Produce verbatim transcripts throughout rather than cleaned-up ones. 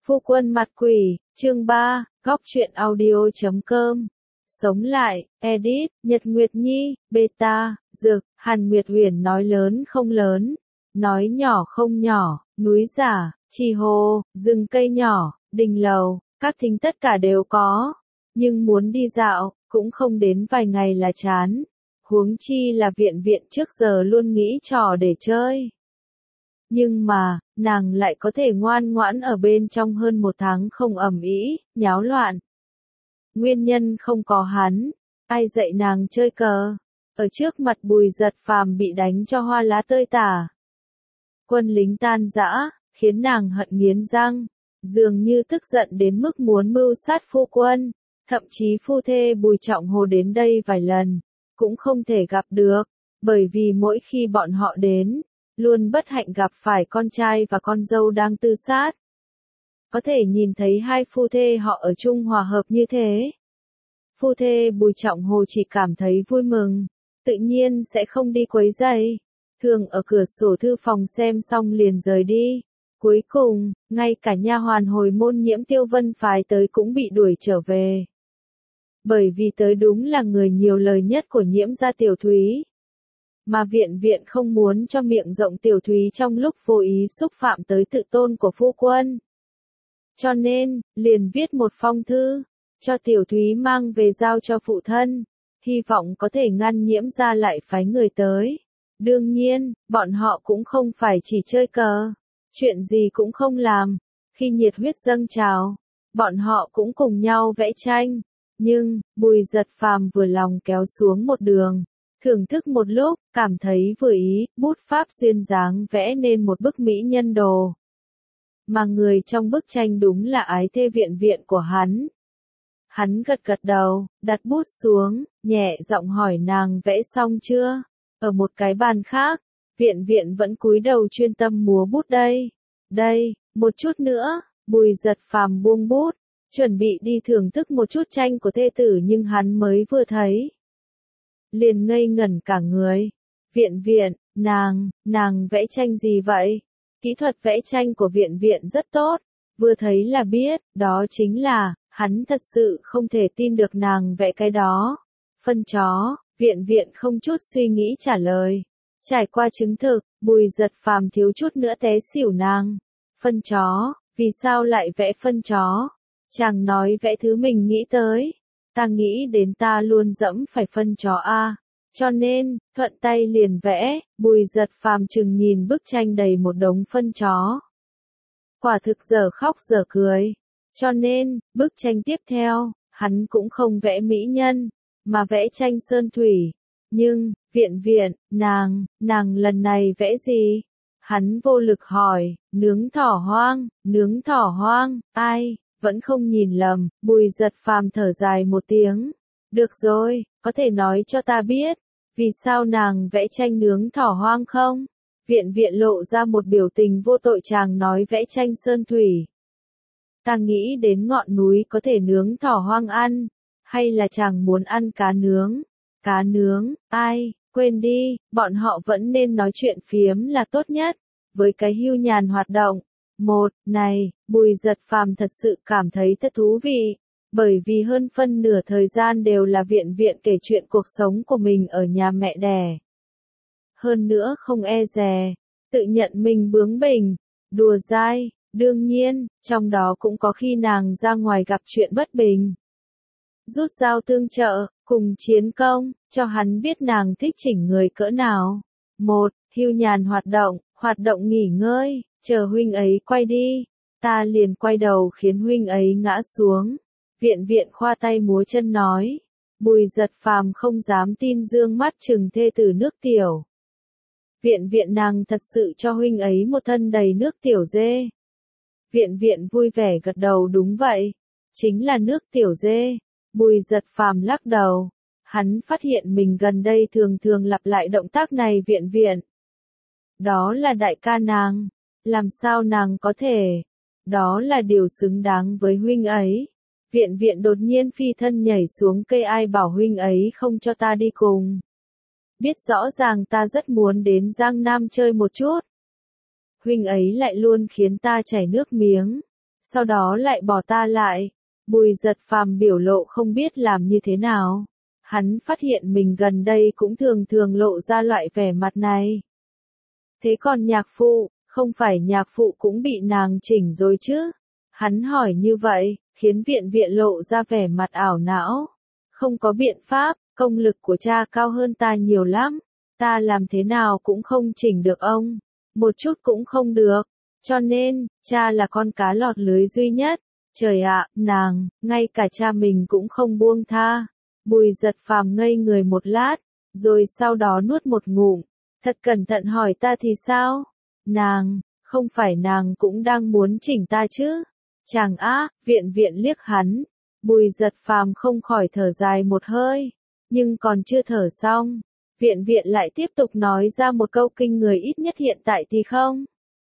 Phu quân mặt quỷ, chương ba, góc truyện audio chấm com. Sống lại, edit, Nhật Nguyệt Nhi, beta, dược, Hàn Nguyệt Huyền nói lớn không lớn, nói nhỏ không nhỏ, núi giả, trì hồ, rừng cây nhỏ, đình lầu, các thính tất cả đều có. Nhưng muốn đi dạo, cũng không đến vài ngày là chán. Huống chi là viện viện trước giờ luôn nghĩ trò để chơi. Nhưng mà, nàng lại có thể ngoan ngoãn ở bên trong hơn một tháng không ầm ĩ, nháo loạn. Nguyên nhân không có hắn, ai dạy nàng chơi cờ, ở trước mặt Bùi Giật Phàm bị đánh cho hoa lá tơi tả. Quân lính tan rã, khiến nàng hận nghiến răng, dường như tức giận đến mức muốn mưu sát phu quân, thậm chí phu thê Bùi Trọng Hồ đến đây vài lần, cũng không thể gặp được, bởi vì mỗi khi bọn họ đến, luôn bất hạnh gặp phải con trai và con dâu đang tự sát. Có thể nhìn thấy hai phu thê họ ở chung hòa hợp như thế. Phu thê Bùi Trọng Hồ chỉ cảm thấy vui mừng, tự nhiên sẽ không đi quấy rầy, thường ở cửa sổ thư phòng xem xong liền rời đi. Cuối cùng, ngay cả nha hoàn hồi môn Nhiễm Tiêu Vân phái tới cũng bị đuổi trở về. Bởi vì tới đúng là người nhiều lời nhất của Nhiễm gia Tiểu Thúy. Mà viện viện không muốn cho miệng rộng Tiểu Thúy trong lúc vô ý xúc phạm tới tự tôn của phu quân. Cho nên, liền viết một phong thư, cho Tiểu Thúy mang về giao cho phụ thân, hy vọng có thể ngăn Nhiễm gia lại phái người tới. Đương nhiên, bọn họ cũng không phải chỉ chơi cờ, chuyện gì cũng không làm. Khi nhiệt huyết dâng trào, bọn họ cũng cùng nhau vẽ tranh. Nhưng, Bùi Giật Phàm vừa lòng kéo xuống một đường, thưởng thức một lúc, cảm thấy vừa ý, bút pháp duyên dáng vẽ nên một bức mỹ nhân đồ. Mà người trong bức tranh đúng là ái thê viện viện của hắn. Hắn gật gật đầu, đặt bút xuống, nhẹ giọng hỏi nàng vẽ xong chưa? Ở một cái bàn khác, viện viện vẫn cúi đầu chuyên tâm múa bút đây. Đây, một chút nữa, Bùi Giật Phàm buông bút, chuẩn bị đi thưởng thức một chút tranh của thê tử nhưng hắn mới vừa thấy. Liền ngây ngẩn cả người. Viện viện, nàng, nàng vẽ tranh gì vậy? Kỹ thuật vẽ tranh của viện viện rất tốt, vừa thấy là biết, đó chính là, hắn thật sự không thể tin được nàng vẽ cái đó. Phân chó, viện viện không chút suy nghĩ trả lời. Trải qua chứng thực, Bùi Giật Phàm thiếu chút nữa té xỉu nàng. Phân chó, vì sao lại vẽ phân chó? Chàng nói vẽ thứ mình nghĩ tới. Ta nghĩ đến ta luôn dẫm phải phân chó a. Cho nên, thuận tay liền vẽ, Bùi Giật Phàm chừng nhìn bức tranh đầy một đống phân chó. Quả thực giờ khóc giờ cười. Cho nên, bức tranh tiếp theo, hắn cũng không vẽ mỹ nhân, mà vẽ tranh sơn thủy. Nhưng, viện viện, nàng, nàng lần này vẽ gì? Hắn vô lực hỏi, nướng thỏ hoang, nướng thỏ hoang, ai? Vẫn không nhìn lầm, Bùi Giật Phàm thở dài một tiếng. Được rồi, có thể nói cho ta biết, vì sao nàng vẽ tranh nướng thỏ hoang không? Viện viện lộ ra một biểu tình vô tội chàng nói vẽ tranh sơn thủy. Ta nghĩ đến ngọn núi có thể nướng thỏ hoang ăn, hay là chàng muốn ăn cá nướng? Cá nướng, ai, quên đi, bọn họ vẫn nên nói chuyện phiếm là tốt nhất, với cái hưu nhàn hoạt động. Một, này, Bùi Giật Phàm thật sự cảm thấy thật thú vị, bởi vì hơn phân nửa thời gian đều là viện viện kể chuyện cuộc sống của mình ở nhà mẹ đẻ. Hơn nữa không e dè, tự nhận mình bướng bỉnh, đùa dai, đương nhiên, trong đó cũng có khi nàng ra ngoài gặp chuyện bất bình. Rút dao tương trợ, cùng chiến công, cho hắn biết nàng thích chỉnh người cỡ nào. Một, hưu nhàn hoạt động, hoạt động nghỉ ngơi. Chờ huynh ấy quay đi, ta liền quay đầu khiến huynh ấy ngã xuống. Viện viện khoa tay múa chân nói. Bùi Giật Phàm không dám tin dương mắt trừng thê tử nước tiểu. Viện viện nàng thật sự cho huynh ấy một thân đầy nước tiểu dê. Viện viện vui vẻ gật đầu đúng vậy. Chính là nước tiểu dê. Bùi Giật Phàm lắc đầu. Hắn phát hiện mình gần đây thường thường lặp lại động tác này viện viện. Đó là đại ca nàng. Làm sao nàng có thể? Đó là điều xứng đáng với huynh ấy. Viện viện đột nhiên phi thân nhảy xuống cây ai bảo huynh ấy không cho ta đi cùng. Biết rõ ràng ta rất muốn đến Giang Nam chơi một chút. Huynh ấy lại luôn khiến ta chảy nước miếng. sau đó lại bỏ ta lại. Bùi Giật Phàm biểu lộ không biết làm như thế nào. Hắn phát hiện mình gần đây cũng thường thường lộ ra loại vẻ mặt này. Thế còn nhạc phụ, không phải nhạc phụ cũng bị nàng chỉnh rồi chứ? Hắn hỏi như vậy, khiến viện viện lộ ra vẻ mặt ảo não. Không có biện pháp, công lực của cha cao hơn ta nhiều lắm. Ta làm thế nào cũng không chỉnh được ông. Một chút cũng không được. Cho nên, cha là con cá lọt lưới duy nhất. Trời ạ, nàng, ngay cả cha mình cũng không buông tha. Bùi Giật Phàm ngây người một lát, rồi sau đó nuốt một ngụm. Thật cẩn thận hỏi ta thì sao? Nàng, không phải nàng cũng đang muốn chỉnh ta chứ? Chàng á, viện viện liếc hắn. Bùi Giật Phàm không khỏi thở dài một hơi. Nhưng còn chưa thở xong, viện viện lại tiếp tục nói ra một câu kinh người, ít nhất hiện tại thì không.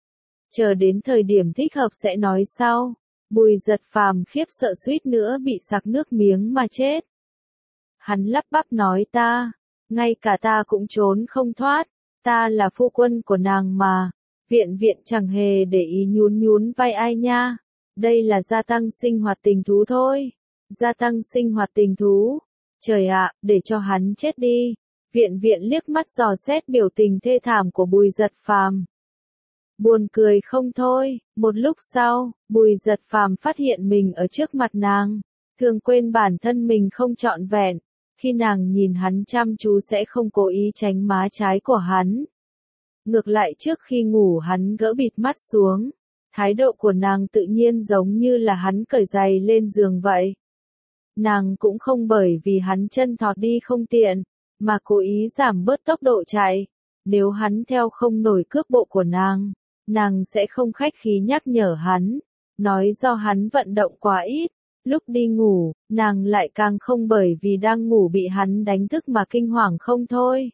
Chờ đến thời điểm thích hợp sẽ nói sau. Bùi Giật Phàm khiếp sợ suýt nữa bị sặc nước miếng mà chết. Hắn lắp bắp nói ta, ngay cả ta cũng trốn không thoát, ta là phu quân của nàng mà. Viện viện chẳng hề để ý nhún nhún vai ai nha. Đây là gia tăng sinh hoạt tình thú thôi. Gia tăng sinh hoạt tình thú. Trời ạ, để cho hắn chết đi. Viện viện liếc mắt dò xét biểu tình thê thảm của Bùi Giật Phàm. Buồn cười không thôi, một lúc sau, Bùi Giật Phàm phát hiện mình ở trước mặt nàng. Thường quên bản thân mình không trọn vẹn. Khi nàng nhìn hắn chăm chú sẽ không cố ý tránh má trái của hắn. Ngược lại trước khi ngủ hắn gỡ bịt mắt xuống. Thái độ của nàng tự nhiên giống như là hắn cởi giày lên giường vậy. Nàng cũng không bởi vì hắn chân thọt đi không tiện, mà cố ý giảm bớt tốc độ chạy. Nếu hắn theo không nổi cước bộ của nàng, nàng sẽ không khách khí nhắc nhở hắn, nói do hắn vận động quá ít. Lúc đi ngủ, nàng lại càng không bởi vì đang ngủ bị hắn đánh thức mà kinh hoàng không thôi.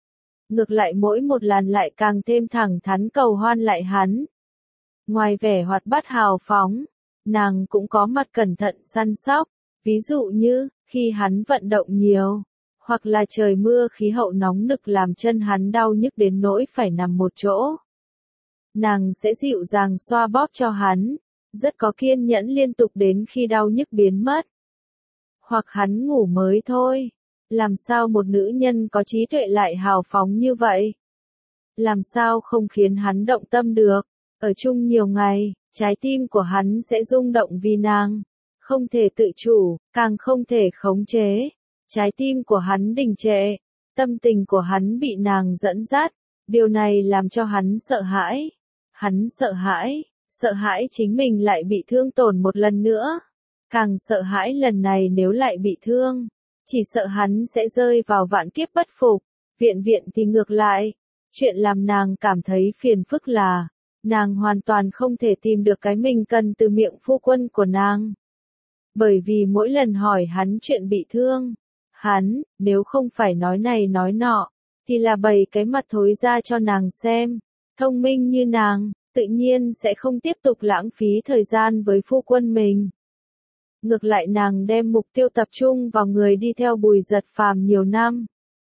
Ngược lại mỗi một lần lại càng thêm thẳng thắn cầu hoan lại hắn. Ngoài vẻ hoạt bát hào phóng, nàng cũng có mặt cẩn thận săn sóc, ví dụ như, khi hắn vận động nhiều, hoặc là trời mưa khí hậu nóng nực làm chân hắn đau nhức đến nỗi phải nằm một chỗ. Nàng sẽ dịu dàng xoa bóp cho hắn, rất có kiên nhẫn liên tục đến khi đau nhức biến mất. Hoặc hắn ngủ mới thôi. Làm sao một nữ nhân có trí tuệ lại hào phóng như vậy? Làm sao không khiến hắn động tâm được? Ở chung nhiều ngày, trái tim của hắn sẽ rung động vì nàng. Không thể tự chủ, càng không thể khống chế. Trái tim của hắn đình trệ. Tâm tình của hắn bị nàng dẫn dắt. Điều này làm cho hắn sợ hãi. Hắn sợ hãi. Sợ hãi chính mình lại bị thương tổn một lần nữa. Càng sợ hãi lần này nếu lại bị thương. Chỉ sợ hắn sẽ rơi vào vạn kiếp bất phục. Viện viện thì ngược lại. Chuyện làm nàng cảm thấy phiền phức là, nàng hoàn toàn không thể tìm được cái mình cần từ miệng phu quân của nàng. Bởi vì mỗi lần hỏi hắn chuyện bị thương, hắn, nếu không phải nói này nói nọ, thì là bày cái mặt thối ra cho nàng xem. Thông minh như nàng, tự nhiên sẽ không tiếp tục lãng phí thời gian với phu quân mình. Ngược lại nàng đem mục tiêu tập trung vào người đi theo Bùi Giật Phàm nhiều năm.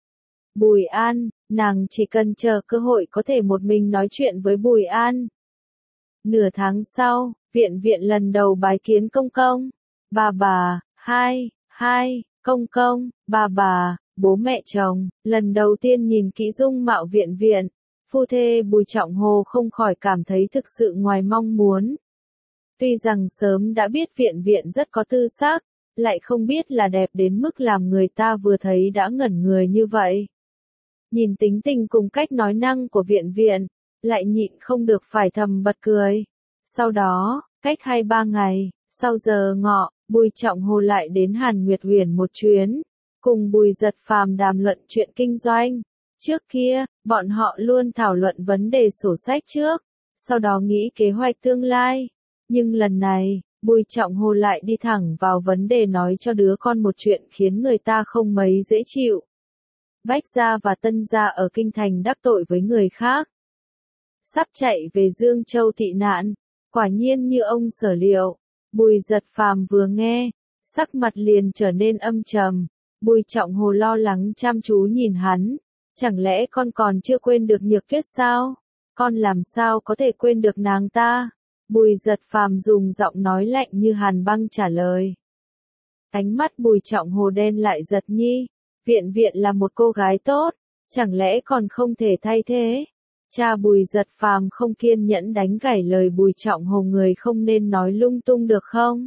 Bùi An, nàng chỉ cần chờ cơ hội có thể một mình nói chuyện với Bùi An. Nửa tháng sau, viện viện lần đầu bái kiến công công. Bà bà, hai, hai, công công, bà bà, bố mẹ chồng, lần đầu tiên nhìn kỹ dung mạo viện viện. Phu thê Bùi Trọng Hồ không khỏi cảm thấy thực sự ngoài mong muốn. Tuy rằng sớm đã biết viện viện rất có tư sắc, lại không biết là đẹp đến mức làm người ta vừa thấy đã ngẩn người như vậy. Nhìn tính tình cùng cách nói năng của viện viện, lại nhịn không được phải thầm bật cười. Sau đó, cách hai ba ngày, sau giờ ngọ, Bùi Trọng Hồ lại đến Hàn Nguyệt Huyền một chuyến, cùng Bùi Giật Phàm đàm luận chuyện kinh doanh. Trước kia, bọn họ luôn thảo luận vấn đề sổ sách trước, sau đó nghĩ kế hoạch tương lai. Nhưng lần này, Bùi Trọng Hồ lại đi thẳng vào vấn đề nói cho đứa con một chuyện khiến người ta không mấy dễ chịu. Bách gia và Tân gia ở kinh thành đắc tội với người khác. Sắp chạy về Dương Châu tị nạn, quả nhiên như ông sở liệu. Bùi Giật Phàm vừa nghe, sắc mặt liền trở nên âm trầm. Bùi Trọng Hồ lo lắng chăm chú nhìn hắn. Chẳng lẽ con còn chưa quên được Nhược Tuyết sao? Con làm sao có thể quên được nàng ta? Bùi Giật Phàm dùng giọng nói lạnh như hàn băng trả lời. Ánh mắt Bùi Trọng Hồ đen lại. Giật Nhi, Viện Viện là một cô gái tốt, chẳng lẽ còn không thể thay thế? Cha Bùi Giật Phàm không kiên nhẫn đánh gãy lời Bùi Trọng Hồ, người không nên nói lung tung được không?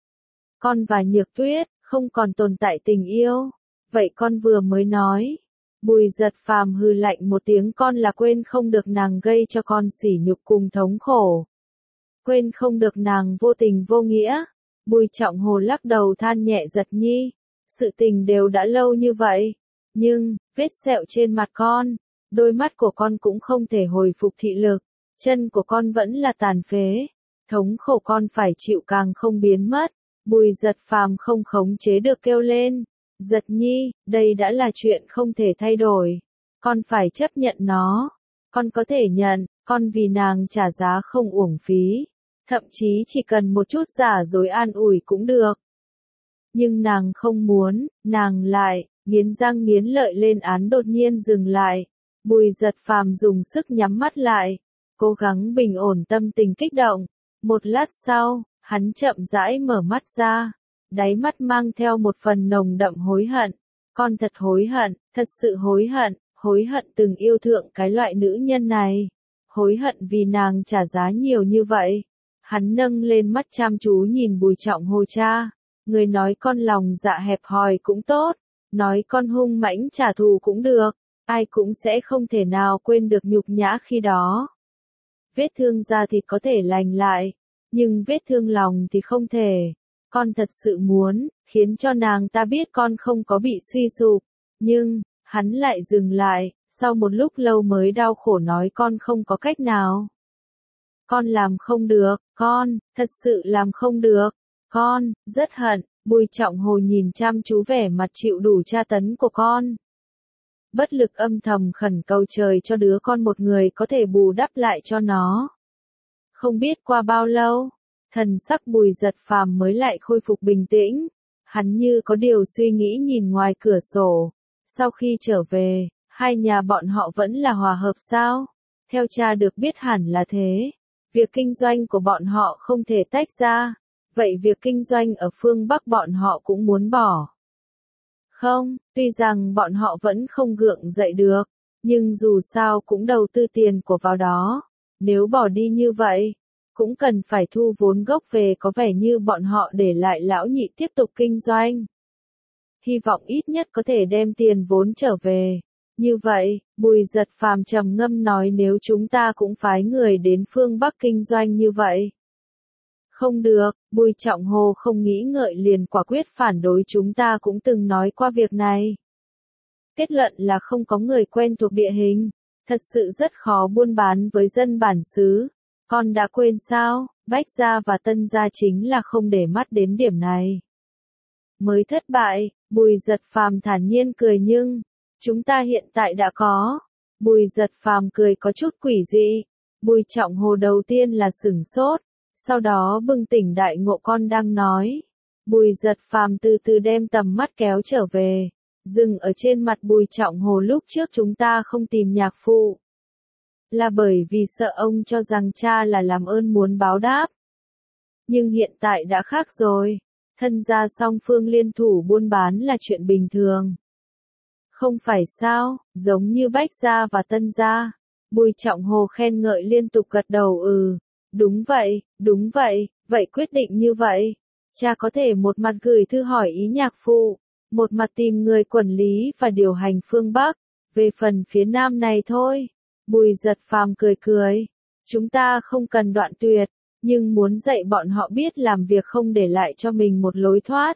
Con và Nhược Tuyết không còn tồn tại tình yêu, vậy con vừa mới nói. Bùi Giật Phàm hừ lạnh một tiếng. Con là quên không được nàng gây cho con sỉ nhục cùng thống khổ. Quên không được nàng vô tình vô nghĩa. Bùi Trọng Hồ lắc đầu than nhẹ. Giật Nhi, sự tình đều đã lâu như vậy, nhưng, vết sẹo trên mặt con, đôi mắt của con cũng không thể hồi phục thị lực, chân của con vẫn là tàn phế, thống khổ con phải chịu càng không biến mất. Bùi Giật Phàm không khống chế được kêu lên. Giật Nhi, đây đã là chuyện không thể thay đổi, con phải chấp nhận nó. Con có thể nhận, con vì nàng trả giá không uổng phí, thậm chí chỉ cần một chút giả dối an ủi cũng được. Nhưng nàng không muốn, nàng lại, nghiến răng nghiến lợi lên án. Đột nhiên dừng lại, Bùi Giật Phàm dùng sức nhắm mắt lại, cố gắng bình ổn tâm tình kích động. Một lát sau, hắn chậm rãi mở mắt ra, đáy mắt mang theo một phần nồng đậm hối hận. Con thật hối hận, thật sự hối hận, hối hận từng yêu thượng cái loại nữ nhân này, hối hận vì nàng trả giá nhiều như vậy. Hắn nâng lên mắt chăm chú nhìn Bùi Trọng Hồ. Cha, người nói con lòng dạ hẹp hòi cũng tốt, nói con hung mãnh trả thù cũng được, ai cũng sẽ không thể nào quên được nhục nhã khi đó. Vết thương da thịt có thể lành lại, nhưng vết thương lòng thì không thể. Con thật sự muốn khiến cho nàng ta biết con không có bị suy sụp, nhưng hắn lại dừng lại, sau một lúc lâu mới đau khổ nói. Con không có cách nào. Con làm không được, con, thật sự làm không được. Con, rất hận. Bùi Trọng Hồ nhìn chăm chú vẻ mặt chịu đủ tra tấn của con. Bất lực âm thầm khẩn cầu trời cho đứa con một người có thể bù đắp lại cho nó. Không biết qua bao lâu, thần sắc Bùi Giật Phàm mới lại khôi phục bình tĩnh. Hắn như có điều suy nghĩ nhìn ngoài cửa sổ. Sau khi trở về, hai nhà bọn họ vẫn là hòa hợp sao? Theo cha được biết hẳn là thế. Việc kinh doanh của bọn họ không thể tách ra. Vậy việc kinh doanh ở phương Bắc bọn họ cũng muốn bỏ. Không, tuy rằng bọn họ vẫn không gượng dậy được, nhưng dù sao cũng đầu tư tiền của vào đó. Nếu bỏ đi như vậy, cũng cần phải thu vốn gốc về. Có vẻ như bọn họ để lại lão nhị tiếp tục kinh doanh. Hy vọng ít nhất có thể đem tiền vốn trở về. Như vậy, Bùi Giật Phàm trầm ngâm nói. Nếu chúng ta cũng phái người đến phương Bắc kinh doanh như vậy. Không được, Bùi Trọng Hồ không nghĩ ngợi liền quả quyết phản đối. Chúng ta cũng từng nói qua việc này. Kết luận là không có người quen thuộc địa hình, thật sự rất khó buôn bán với dân bản xứ. Con đã quên sao, Bách Gia và Tân Gia chính là không để mắt đến điểm này. Mới thất bại, Bùi Giật Phàm thản nhiên cười. Nhưng, chúng ta hiện tại đã có. Bùi Giật Phàm cười có chút quỷ dị. Bùi Trọng Hồ đầu tiên là sửng sốt, sau đó bừng tỉnh đại ngộ. Con đang nói. Bùi Giật Phàm từ từ đem tầm mắt kéo trở về, dừng ở trên mặt Bùi Trọng Hồ. Lúc trước chúng ta không tìm nhạc phụ, là bởi vì sợ ông cho rằng cha là làm ơn muốn báo đáp. Nhưng hiện tại đã khác rồi, thân gia song phương liên thủ buôn bán là chuyện bình thường. Không phải sao, giống như Bách Gia và Tân Gia. Bùi Trọng Hồ khen ngợi liên tục gật đầu. Ừ, đúng vậy, đúng vậy, vậy quyết định như vậy. Cha có thể một mặt gửi thư hỏi ý nhạc phụ, một mặt tìm người quản lý và điều hành phương Bắc. Về phần phía Nam này thôi. Bùi Giật Phàm cười cười. Chúng ta không cần đoạn tuyệt, nhưng muốn dạy bọn họ biết làm việc không để lại cho mình một lối thoát,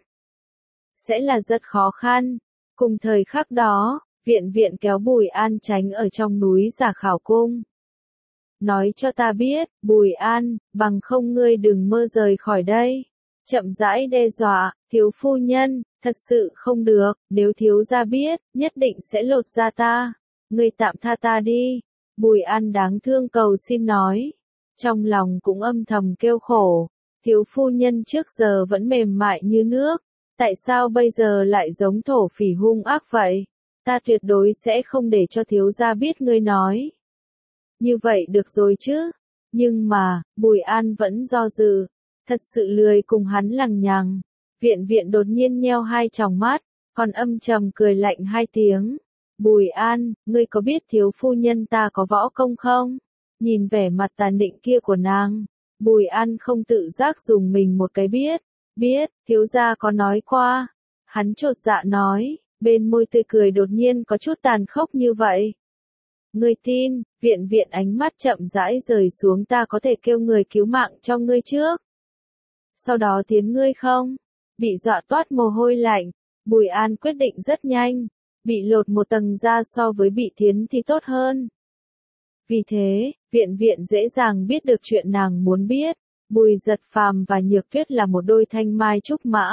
sẽ là rất khó khăn. Cùng thời khắc đó, Viện Viện kéo Bùi An tránh ở trong núi Giả Khảo Cung. Nói cho ta biết, Bùi An, bằng không ngươi đừng mơ rời khỏi đây. Chậm rãi đe dọa. Thiếu phu nhân, thật sự không được, nếu thiếu gia biết, nhất định sẽ lột da ta. Ngươi tạm tha ta đi. Bùi An đáng thương cầu xin nói. Trong lòng cũng âm thầm kêu khổ. Thiếu phu nhân trước giờ vẫn mềm mại như nước, tại sao bây giờ lại giống thổ phỉ hung ác vậy? Ta tuyệt đối sẽ không để cho thiếu gia biết ngươi nói như vậy được rồi chứ. Nhưng mà, Bùi An vẫn do dự, thật sự lười cùng hắn lằng nhằng. Viện viện đột nhiên nheo hai tròng mắt, còn âm trầm cười lạnh hai tiếng. Bùi An, ngươi có biết thiếu phu nhân ta có võ công không? Nhìn vẻ mặt tàn định kia của nàng, Bùi An không tự giác dùng mình một cái biết. Biết, thiếu gia có nói qua. Hắn chột dạ nói, bên môi tươi cười đột nhiên có chút tàn khốc như vậy. Ngươi tin, viện viện ánh mắt chậm rãi rời xuống, ta có thể kêu người cứu mạng cho ngươi trước. Sau đó tiến ngươi không? Bị dọa toát mồ hôi lạnh, Bùi An quyết định rất nhanh, bị lột một tầng da so với bị thiến thì tốt hơn. Vì thế, viện viện dễ dàng biết được chuyện nàng muốn biết, Bùi Giật Phàm và Nhược Tuyết là một đôi thanh mai trúc mã.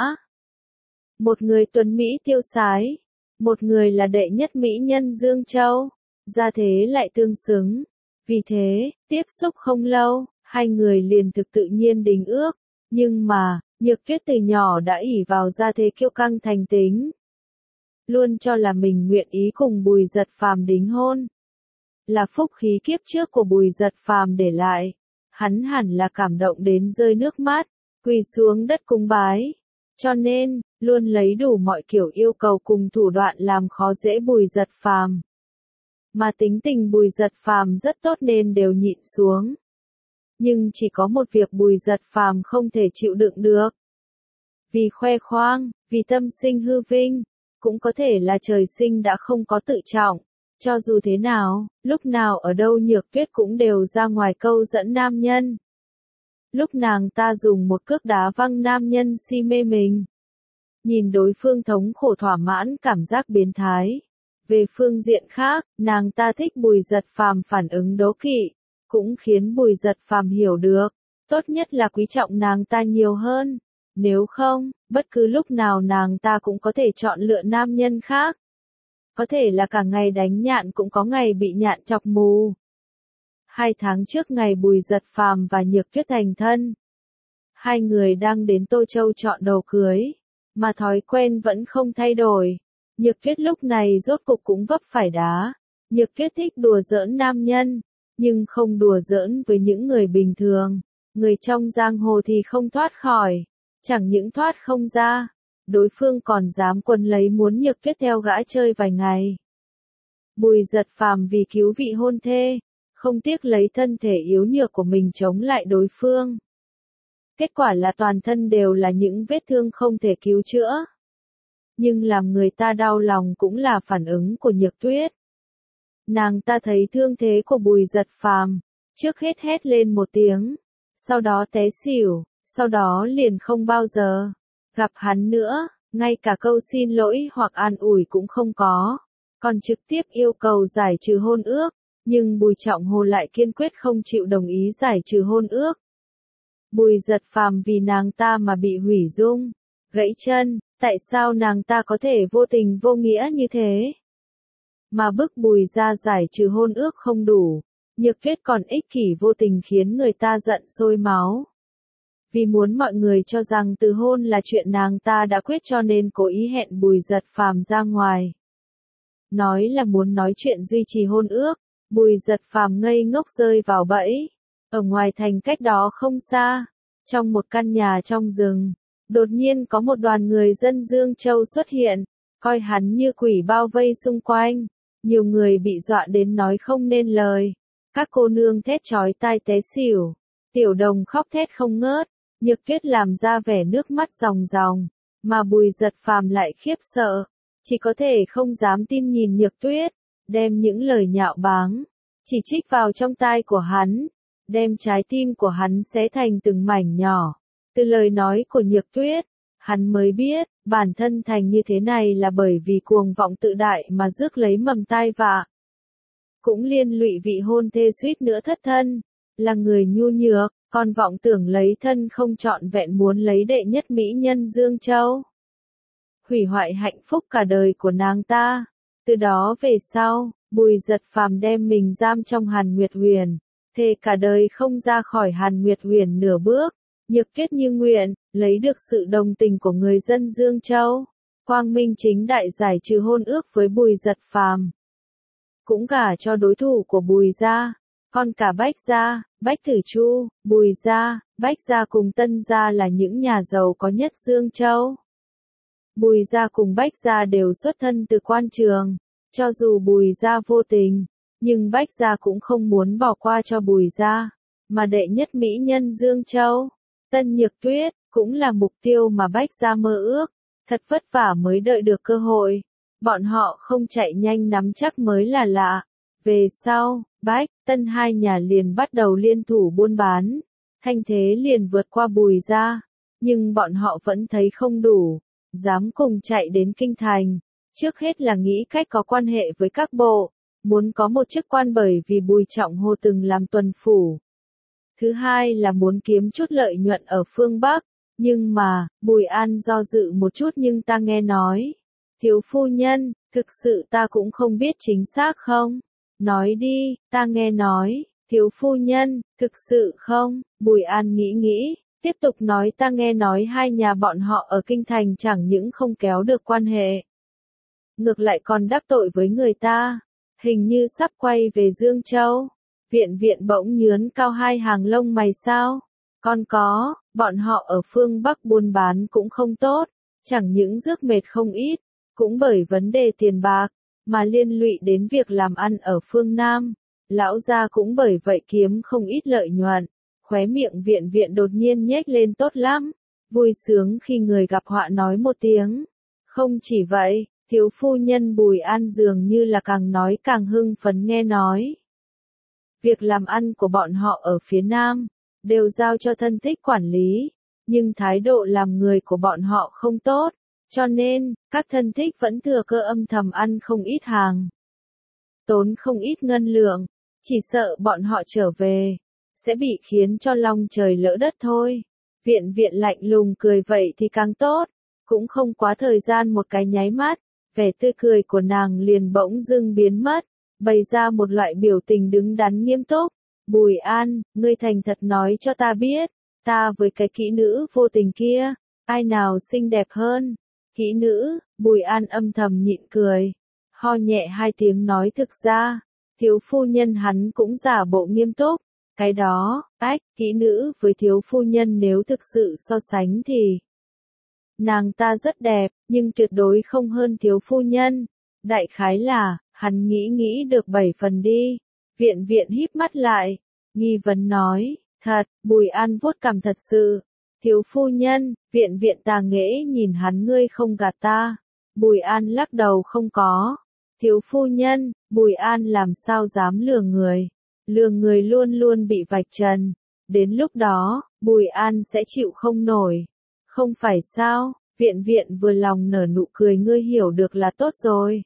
Một người tuấn mỹ tiêu sái, một người là đệ nhất mỹ nhân Dương Châu, gia thế lại tương xứng. Vì thế, tiếp xúc không lâu, hai người liền thực tự nhiên đính ước, nhưng mà, Nhược Tuyết từ nhỏ đã ỷ vào gia thế kiêu căng thành tính. Luôn cho là mình nguyện ý cùng Bùi Giật Phàm đính hôn. Là phúc khí kiếp trước của Bùi Giật Phàm để lại. Hắn hẳn là cảm động đến rơi nước mắt, quỳ xuống đất cung bái. Cho nên, luôn lấy đủ mọi kiểu yêu cầu cùng thủ đoạn làm khó dễ Bùi Giật Phàm. Mà tính tình Bùi Giật Phàm rất tốt nên đều nhịn xuống. Nhưng chỉ có một việc Bùi Giật Phàm không thể chịu đựng được. Vì khoe khoang, vì tâm sinh hư vinh, cũng có thể là trời sinh đã không có tự trọng. Cho dù thế nào, lúc nào ở đâu Nhược Tuyết cũng đều ra ngoài câu dẫn nam nhân. Lúc nàng ta dùng một cước đá văng nam nhân si mê mình. Nhìn đối phương thống khổ thỏa mãn cảm giác biến thái. Về phương diện khác, nàng ta thích Bùi Giật Phàm phản ứng đố kỵ, cũng khiến Bùi Giật Phàm hiểu được, tốt nhất là quý trọng nàng ta nhiều hơn. Nếu không, bất cứ lúc nào nàng ta cũng có thể chọn lựa nam nhân khác. Có thể là cả ngày đánh nhạn cũng có ngày bị nhạn chọc mù. Hai tháng trước ngày Bùi Giật Phàm và Nhược Tuyết thành thân, hai người đang đến Tô Châu chọn đồ cưới, mà thói quen vẫn không thay đổi. Nhược Tuyết lúc này rốt cục cũng vấp phải đá. Nhược Tuyết thích đùa giỡn nam nhân, nhưng không đùa giỡn với những người bình thường. Người trong giang hồ thì không thoát khỏi, chẳng những thoát không ra, đối phương còn dám quấn lấy muốn Nhược Tuyết theo gã chơi vài ngày. Bùi Giật Phàm vì cứu vị hôn thê, không tiếc lấy thân thể yếu nhược của mình chống lại đối phương. Kết quả là toàn thân đều là những vết thương không thể cứu chữa. Nhưng làm người ta đau lòng cũng là phản ứng của Nhược Tuyết. Nàng ta thấy thương thế của Bùi Giật Phàm, trước hết hét lên một tiếng, sau đó té xỉu, sau đó liền không bao giờ gặp hắn nữa, ngay cả câu xin lỗi hoặc an ủi cũng không có, còn trực tiếp yêu cầu giải trừ hôn ước, nhưng Bùi Trọng Hồ lại kiên quyết không chịu đồng ý giải trừ hôn ước. Bùi Giật Phàm vì nàng ta mà bị hủy dung, gãy chân, tại sao nàng ta có thể vô tình vô nghĩa như thế? Mà bức Bùi ra giải trừ hôn ước không đủ, Nhược Tuyết còn ích kỷ vô tình khiến người ta giận sôi máu. Vì muốn mọi người cho rằng từ hôn là chuyện nàng ta đã quyết cho nên cố ý hẹn Bùi Giật Phàm ra ngoài. Nói là muốn nói chuyện duy trì hôn ước, Bùi Giật Phàm ngây ngốc rơi vào bẫy. Ở ngoài thành cách đó không xa, trong một căn nhà trong rừng, đột nhiên có một đoàn người dân Dương Châu xuất hiện, coi hắn như quỷ bao vây xung quanh. Nhiều người bị dọa đến nói không nên lời. Các cô nương thét chói tai té xỉu. Tiểu đồng khóc thét không ngớt. Nhược Tuyết làm ra vẻ nước mắt ròng ròng. Mà Bùi Giật Phàm lại khiếp sợ. Chỉ có thể không dám tin nhìn Nhược Tuyết. Đem những lời nhạo báng, chỉ trích vào trong tai của hắn. Đem trái tim của hắn xé thành từng mảnh nhỏ. Từ lời nói của Nhược Tuyết, hắn mới biết, bản thân thành như thế này là bởi vì cuồng vọng tự đại mà rước lấy mầm tai vạ. Cũng liên lụy vị hôn thê suýt nữa thất thân, là người nhu nhược, còn vọng tưởng lấy thân không trọn vẹn muốn lấy đệ nhất mỹ nhân Dương Châu. Hủy hoại hạnh phúc cả đời của nàng ta. Từ đó về sau, Bùi Giật Phàm đem mình giam trong Hàn Nguyệt Huyền, thề cả đời không ra khỏi Hàn Nguyệt Huyền nửa bước. Nhược Tuyết như nguyện, lấy được sự đồng tình của người dân Dương Châu, quang minh chính đại giải trừ hôn ước với Bùi Giật Phàm. Cũng gả cho đối thủ của Bùi gia, Còn cả Bách gia, Bách Tử Chu, Bùi gia, Bách gia cùng Tân gia là những nhà giàu có nhất Dương Châu. Bùi gia cùng Bách gia đều xuất thân từ quan trường, cho dù Bùi gia vô tình, nhưng Bách gia cũng không muốn bỏ qua cho Bùi gia, mà đệ nhất mỹ nhân Dương Châu, Tân Nhược Tuyết, cũng là mục tiêu mà Bách gia mơ ước, thật vất vả mới đợi được cơ hội, bọn họ không chạy nhanh nắm chắc mới là lạ. Về sau, Bách, Tân hai nhà liền bắt đầu liên thủ buôn bán, thanh thế liền vượt qua Bùi gia, nhưng bọn họ vẫn thấy không đủ, dám cùng chạy đến kinh thành, trước hết là nghĩ cách có quan hệ với các bộ, muốn có một chức quan bởi vì Bùi Trọng Hồ từng làm tuần phủ. Thứ hai là muốn kiếm chút lợi nhuận ở phương Bắc, nhưng mà, Bùi An do dự một chút nhưng ta nghe nói. Thiếu phu nhân, thực sự ta cũng không biết chính xác không? Nói đi, ta nghe nói, thiếu phu nhân, thực sự không? Bùi An nghĩ nghĩ, tiếp tục nói ta nghe nói hai nhà bọn họ ở kinh thành chẳng những không kéo được quan hệ. Ngược lại còn đắc tội với người ta, hình như sắp quay về Dương Châu. Viện viện bỗng nhướn cao hai hàng lông mày sao? Còn có, bọn họ ở phương Bắc buôn bán cũng không tốt, chẳng những rước mệt không ít, cũng bởi vấn đề tiền bạc, mà liên lụy đến việc làm ăn ở phương Nam. Lão gia cũng bởi vậy kiếm không ít lợi nhuận, khóe miệng viện viện đột nhiên nhếch lên tốt lắm, vui sướng khi người gặp họa nói một tiếng. Không chỉ vậy, thiếu phu nhân Bùi An dường như là càng nói càng hưng phấn nghe nói. Việc làm ăn của bọn họ ở phía Nam, đều giao cho thân thích quản lý, nhưng thái độ làm người của bọn họ không tốt, cho nên, các thân thích vẫn thừa cơ âm thầm ăn không ít hàng. Tốn không ít ngân lượng, chỉ sợ bọn họ trở về, sẽ bị khiến cho long trời lỡ đất thôi. Viện viện lạnh lùng cười vậy thì càng tốt, cũng không quá thời gian một cái nháy mắt, vẻ tươi cười của nàng liền bỗng dưng biến mất, bày ra một loại biểu tình đứng đắn nghiêm túc. Bùi An, ngươi thành thật nói cho ta biết, ta với cái kỹ nữ vô tình kia, ai nào xinh đẹp hơn? Kỹ nữ, Bùi An âm thầm nhịn cười, ho nhẹ hai tiếng nói thực ra, thiếu phu nhân hắn cũng giả bộ nghiêm túc, cái đó, ách, kỹ nữ với thiếu phu nhân nếu thực sự so sánh thì nàng ta rất đẹp, nhưng tuyệt đối không hơn thiếu phu nhân, đại khái là, hắn nghĩ nghĩ được bảy phần đi, viện viện híp mắt lại, nghi vấn nói, thật, Bùi An vuốt cằm thật sự. Thiếu phu nhân, viện viện tà nghễ nhìn hắn ngươi không gạt ta. Bùi An lắc đầu không có. Thiếu phu nhân, Bùi An làm sao dám lừa người. Lừa người luôn luôn bị vạch trần. Đến lúc đó, Bùi An sẽ chịu không nổi. Không phải sao, viện viện vừa lòng nở nụ cười ngươi hiểu được là tốt rồi.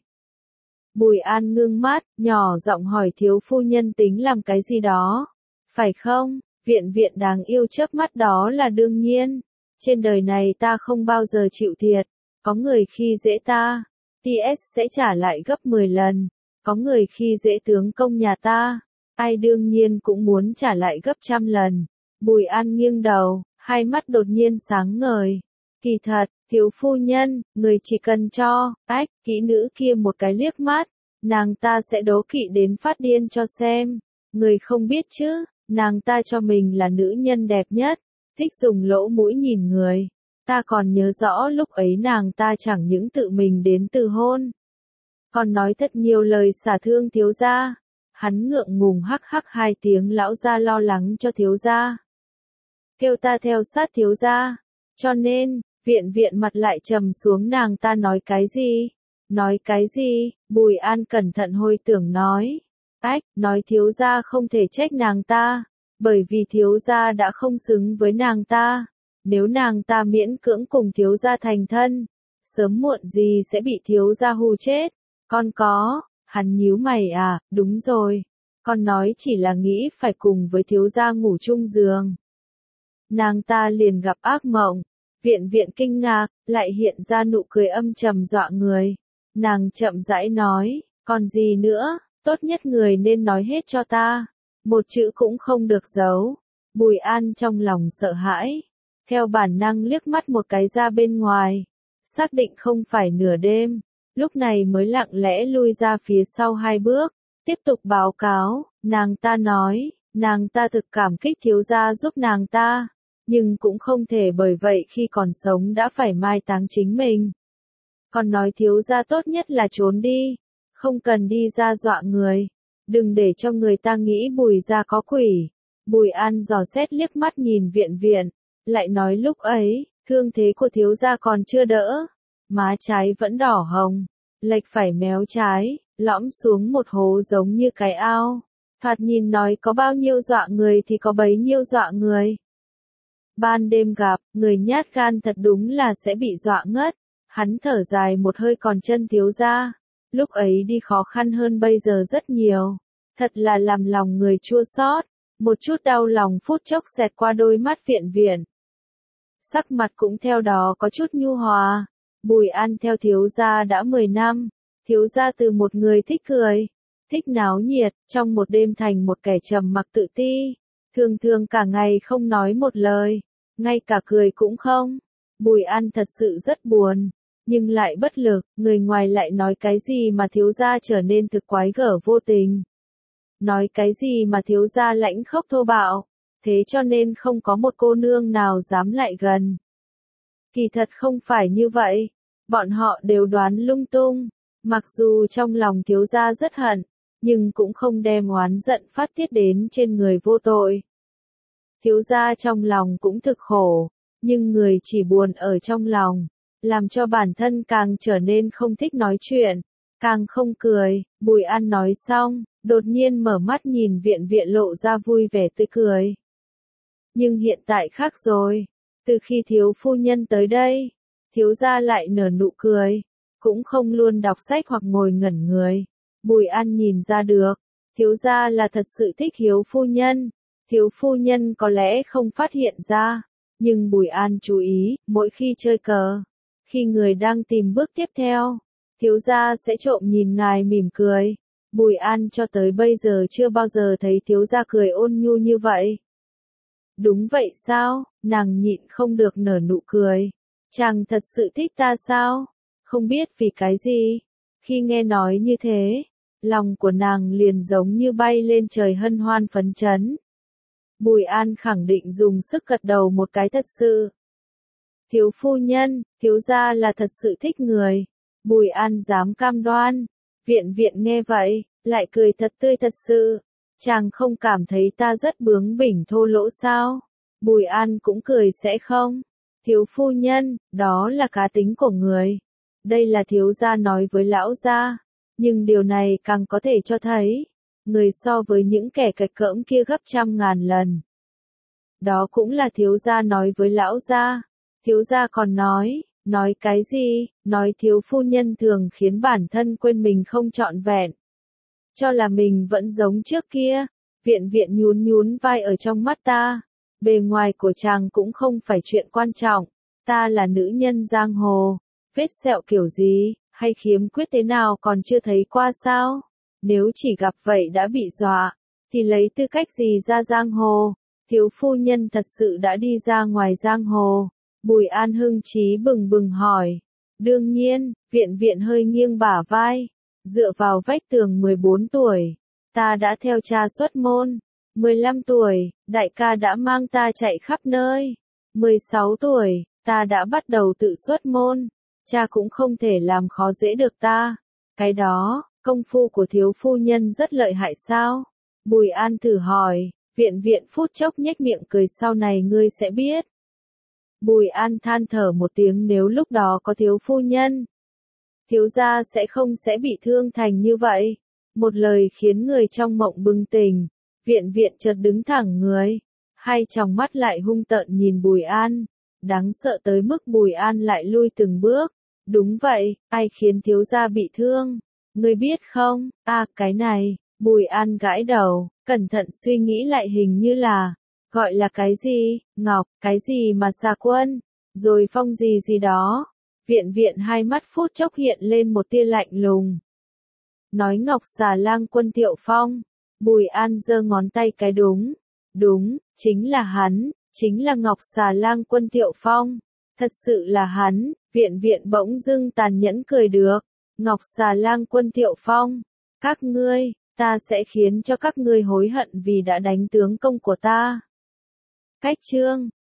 Bùi An ngưng mắt, nhỏ giọng hỏi thiếu phu nhân tính làm cái gì đó. Phải không? Viện viện đáng yêu chớp mắt đó là đương nhiên. Trên đời này ta không bao giờ chịu thiệt. Có người khi dễ ta, tê ét sẽ trả lại gấp mười lần. Có người khi dễ tướng công nhà ta, ai đương nhiên cũng muốn trả lại gấp trăm lần. Bùi An nghiêng đầu, hai mắt đột nhiên sáng ngời. Kỳ thật, thiếu phu nhân, người chỉ cần cho, ách, kỹ nữ kia một cái liếc mắt, nàng ta sẽ đố kỵ đến phát điên cho xem. Người không biết chứ. Nàng ta cho mình là nữ nhân đẹp nhất, thích dùng lỗ mũi nhìn người. Ta còn nhớ rõ lúc ấy nàng ta chẳng những tự mình đến từ hôn, còn nói thật nhiều lời xả thương thiếu gia. Hắn ngượng ngùng hắc hắc hai tiếng lão gia lo lắng cho thiếu gia. Kêu ta theo sát thiếu gia. Cho nên, viện viện mặt lại trầm xuống nàng ta nói cái gì? Nói cái gì? Bùi An cẩn thận hồi tưởng nói. Ách, nói thiếu gia không thể trách nàng ta, bởi vì thiếu gia đã không xứng với nàng ta. Nếu nàng ta miễn cưỡng cùng thiếu gia thành thân, sớm muộn gì sẽ bị thiếu gia hù chết. Con có, hắn nhíu mày à, đúng rồi. Con nói chỉ là nghĩ phải cùng với thiếu gia ngủ chung giường. Nàng ta liền gặp ác mộng. Viện viện kinh ngạc, lại hiện ra nụ cười âm trầm dọa người. Nàng chậm rãi nói, còn gì nữa? Tốt nhất người nên nói hết cho ta. Một chữ cũng không được giấu. Bùi An trong lòng sợ hãi. Theo bản năng liếc mắt một cái ra bên ngoài. Xác định không phải nửa đêm. Lúc này mới lặng lẽ lui ra phía sau hai bước. Tiếp tục báo cáo, nàng ta nói, nàng ta thực cảm kích thiếu gia giúp nàng ta, nhưng cũng không thể bởi vậy khi còn sống đã phải mai táng chính mình. Còn nói thiếu gia tốt nhất là trốn đi, không cần đi ra dọa người, đừng để cho người ta nghĩ Bùi gia có quỷ. Bùi An dò xét liếc mắt nhìn Viện Viện, lại nói lúc ấy, thương thế của thiếu gia còn chưa đỡ, má trái vẫn đỏ hồng, lệch phải méo trái, lõm xuống một hố giống như cái ao. Thoạt nhìn nói có bao nhiêu dọa người thì có bấy nhiêu dọa người. Ban đêm gặp, người nhát gan thật đúng là sẽ bị dọa ngất. Hắn thở dài một hơi còn chân thiếu gia. Lúc ấy đi khó khăn hơn bây giờ rất nhiều. Thật là làm lòng người chua xót. Một chút đau lòng phút chốc xẹt qua đôi mắt Viện Viện. Sắc mặt cũng theo đó có chút nhu hòa. Bùi An theo thiếu gia đã mười năm. Thiếu gia từ một người thích cười, thích náo nhiệt, trong một đêm thành một kẻ trầm mặc tự ti. Thường thường cả ngày không nói một lời, ngay cả cười cũng không. Bùi An thật sự rất buồn, nhưng lại bất lực, người ngoài lại nói cái gì mà thiếu gia trở nên thực quái gở vô tình. Nói cái gì mà thiếu gia lãnh khốc thô bạo, thế cho nên không có một cô nương nào dám lại gần. Kỳ thật không phải như vậy, bọn họ đều đoán lung tung, mặc dù trong lòng thiếu gia rất hận, nhưng cũng không đem oán giận phát tiết đến trên người vô tội. Thiếu gia trong lòng cũng thực khổ, nhưng người chỉ buồn ở trong lòng, làm cho bản thân càng trở nên không thích nói chuyện, càng không cười. Bùi An nói xong, đột nhiên mở mắt nhìn Viện Viện lộ ra vui vẻ tươi cười. Nhưng hiện tại khác rồi, từ khi thiếu phu nhân tới đây, thiếu gia lại nở nụ cười, cũng không luôn đọc sách hoặc ngồi ngẩn người. Bùi An nhìn ra được, thiếu gia là thật sự thích Hiếu phu nhân. Thiếu phu nhân có lẽ không phát hiện ra, nhưng Bùi An chú ý, mỗi khi chơi cờ, khi người đang tìm bước tiếp theo, thiếu gia sẽ trộm nhìn ngài mỉm cười. Bùi An cho tới bây giờ chưa bao giờ thấy thiếu gia cười ôn nhu như vậy. Đúng vậy sao? Nàng nhịn không được nở nụ cười. Chàng thật sự thích ta sao? Không biết vì cái gì. Khi nghe nói như thế, lòng của nàng liền giống như bay lên trời hân hoan phấn chấn. Bùi An khẳng định dùng sức gật đầu một cái thật sự. Thiếu phu nhân, thiếu gia là thật sự thích người. Bùi An dám cam đoan. Viện Viện nghe vậy, lại cười thật tươi thật sự. Chàng không cảm thấy ta rất bướng bỉnh thô lỗ sao? Bùi An cũng cười sẽ không? Thiếu phu nhân, đó là cá tính của người. Đây là thiếu gia nói với lão gia. Nhưng điều này càng có thể cho thấy, người so với những kẻ cạch cỡm kia gấp trăm ngàn lần. Đó cũng là thiếu gia nói với lão gia. Thiếu gia còn nói, nói cái gì? Nói thiếu phu nhân thường khiến bản thân quên mình không trọn vẹn. Cho là mình vẫn giống trước kia. Viện Viện nhún nhún vai ở trong mắt ta. Bề ngoài của chàng cũng không phải chuyện quan trọng. Ta là nữ nhân giang hồ. Vết sẹo kiểu gì, hay khiếm khuyết thế nào còn chưa thấy qua sao? Nếu chỉ gặp vậy đã bị dọa, thì lấy tư cách gì ra giang hồ? Thiếu phu nhân thật sự đã đi ra ngoài giang hồ. Bùi An hưng trí bừng bừng hỏi. Đương nhiên, Viện Viện hơi nghiêng bả vai, dựa vào vách tường. Mười bốn tuổi, ta đã theo cha xuất môn. Mười lăm tuổi, đại ca đã mang ta chạy khắp nơi. Mười sáu tuổi, ta đã bắt đầu tự xuất môn. Cha cũng không thể làm khó dễ được ta. Cái đó, công phu của thiếu phu nhân rất lợi hại sao? Bùi An thử hỏi. Viện Viện phút chốc nhếch miệng cười, sau này ngươi sẽ biết. Bùi An than thở một tiếng, nếu lúc đó có thiếu phu nhân, thiếu gia sẽ không sẽ bị thương thành như vậy. Một lời khiến người trong mộng bừng tỉnh. Viện Viện chợt đứng thẳng người, hai tròng mắt lại hung tợn nhìn Bùi An, đáng sợ tới mức Bùi An lại lui từng bước. Đúng vậy, ai khiến thiếu gia bị thương? Ngươi biết không? À, cái này. Bùi An gãi đầu, cẩn thận suy nghĩ lại, hình như là, gọi là cái gì, Ngọc, cái gì mà xà quân, rồi phong gì gì đó. Viện Viện hai mắt phút chốc hiện lên một tia lạnh lùng. Nói Ngọc Xà Lang Quân Thiệu Phong. Bùi An giơ ngón tay cái, đúng, đúng, chính là hắn, chính là Ngọc Xà Lang Quân Thiệu Phong. Thật sự là hắn. Viện Viện bỗng dưng tàn nhẫn cười được. Ngọc Xà Lang Quân Thiệu Phong. Các ngươi, Ta sẽ khiến cho các ngươi hối hận vì đã đánh tướng công của ta. Cách chương